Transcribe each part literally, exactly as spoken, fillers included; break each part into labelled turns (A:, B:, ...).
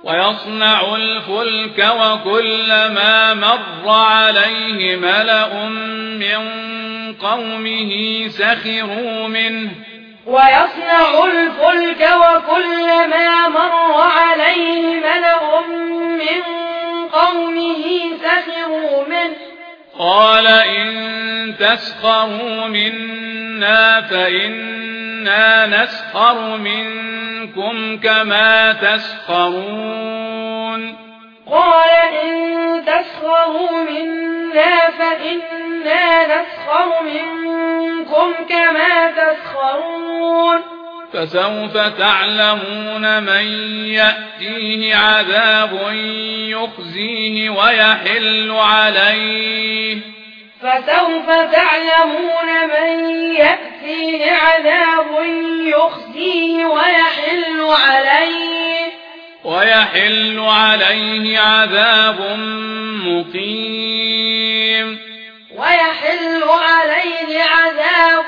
A: ويصنع الفلك وكلما مر عليه ملأ من قومه سخروا منه
B: ويصنع الفلك وكلما مر عليه ملأ من قومه سخروا منه
A: قال إن تسخروا منا فإنا نسخر منكم كما تسخرون
B: قال إن تسخروا منا فإنا نسخر منكم كما تسخرون
A: فسوف تعلمون من يأتيه عذاب يخزيه ويحل عليه
B: فسوف تعلمون من يأتيه عذاب يخزيه ويحل عليه
A: ويحل عليه عذاب مقيم
B: ويحل عليه عذاب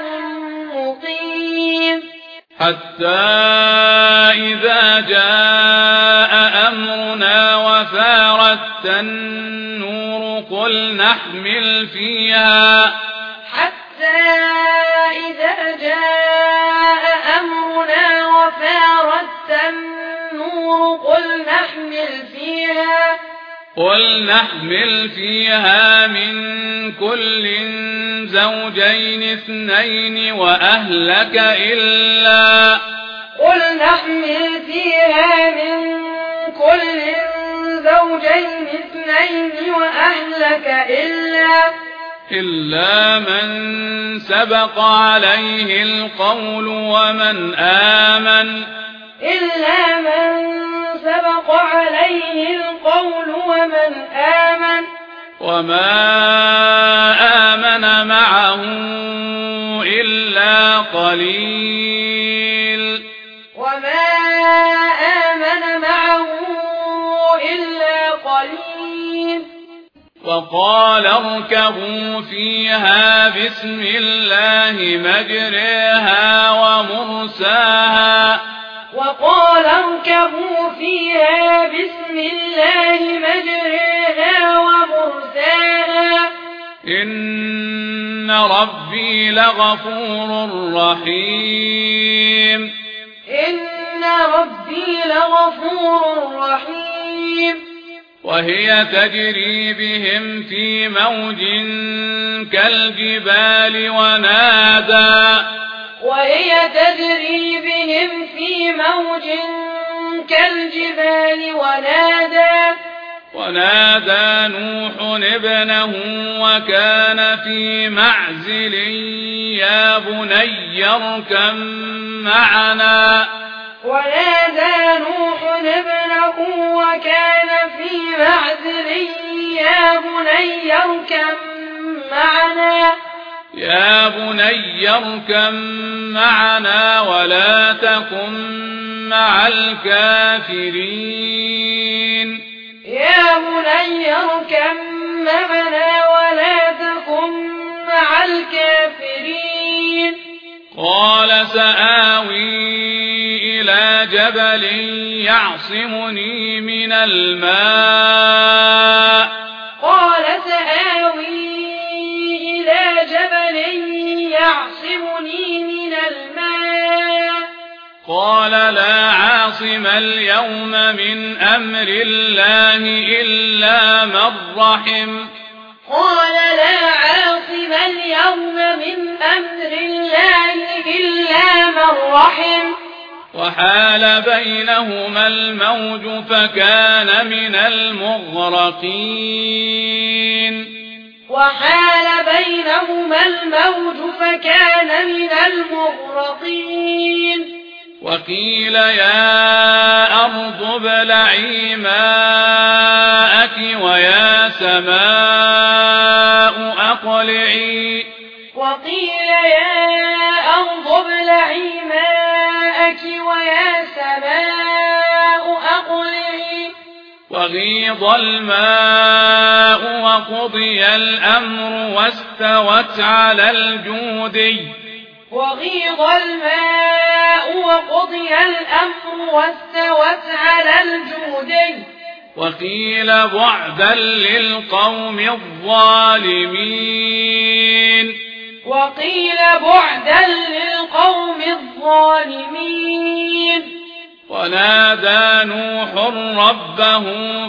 B: مقيم
A: حتى إذا جاء أمرنا وفارت النور قل نحمل فيها
B: حتى إذا جاء أمرنا وفارت النور قل نحمل فيها
A: قل نحمل فيها من كل زوجين اثنين وأهلك إلا
B: قل نحمل فيها من كل زوجين اثنين وأهلك إلا
A: إلا من سبق عليه القول ومن آمن
B: إلا من سبق عليه القول ومن آمن
A: وما آمن معه إلا قليل
B: وما آمن معه إلا قليل
A: وقال اركبوا فيها بسم الله مجريها ومرساها
B: وقال اركبوا فيها بسم الله مجريها ومرساها
A: إن ربي لغفور رحيم
B: إن ربي لغفور رحيم
A: وهي تجري بهم في موج كالجبال ونادى
B: وهي تجري بهم في موج كالجبال ونادى
A: ونادى نوح ابنه وكان في معزل يا بني اركب معنا
B: ونادى نوح ابنه وكان في معزل يا بني اركب معنا
A: يا بني اركب معنا ولا تكن مع الكافرين
B: يا بني اركب معنا ولا تكن مع الكافرين
A: قال سآوي إلى جبل يعصمني من الماء
B: قال سآوي إلى جبل يعصمني من الماء
A: قال لا عاصم اليوم من أمر الله إلا من رحم
B: قال لا عاصم اليوم من أمر الله إلا من رحم
A: وحال بينهما الموج فكان من المغرقين
B: وحال بينهما الموج فكان من المغرقين
A: وقيل يا أرض ابلعي ماءك ويا سماء أقلعي
B: وقيل يا أرض ابلعي ماءك ويا سماء أقلعي
A: وغيض الماء وقضي الأمر واستوت على الجودي
B: وغيض الماء وقضي الأمر واستوت على الجودي
A: وقيل بعدا للقوم الظالمين
B: وقيل بعدا للقوم الظالمين
A: ونادى نوح ربه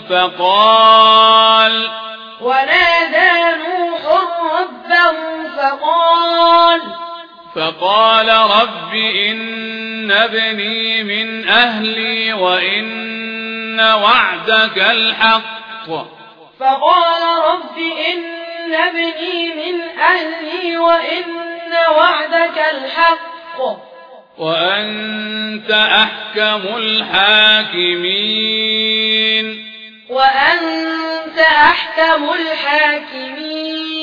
A: فقال
B: ونادى نوح ربه فقال
A: فقال رب إن ابني من أهلي وإن وعدك الحق
B: فقال رب إن ابني من أهلي وإن وعدك الحق
A: وأنت أحكم الحاكمين
B: وأنت أحكم الحاكمين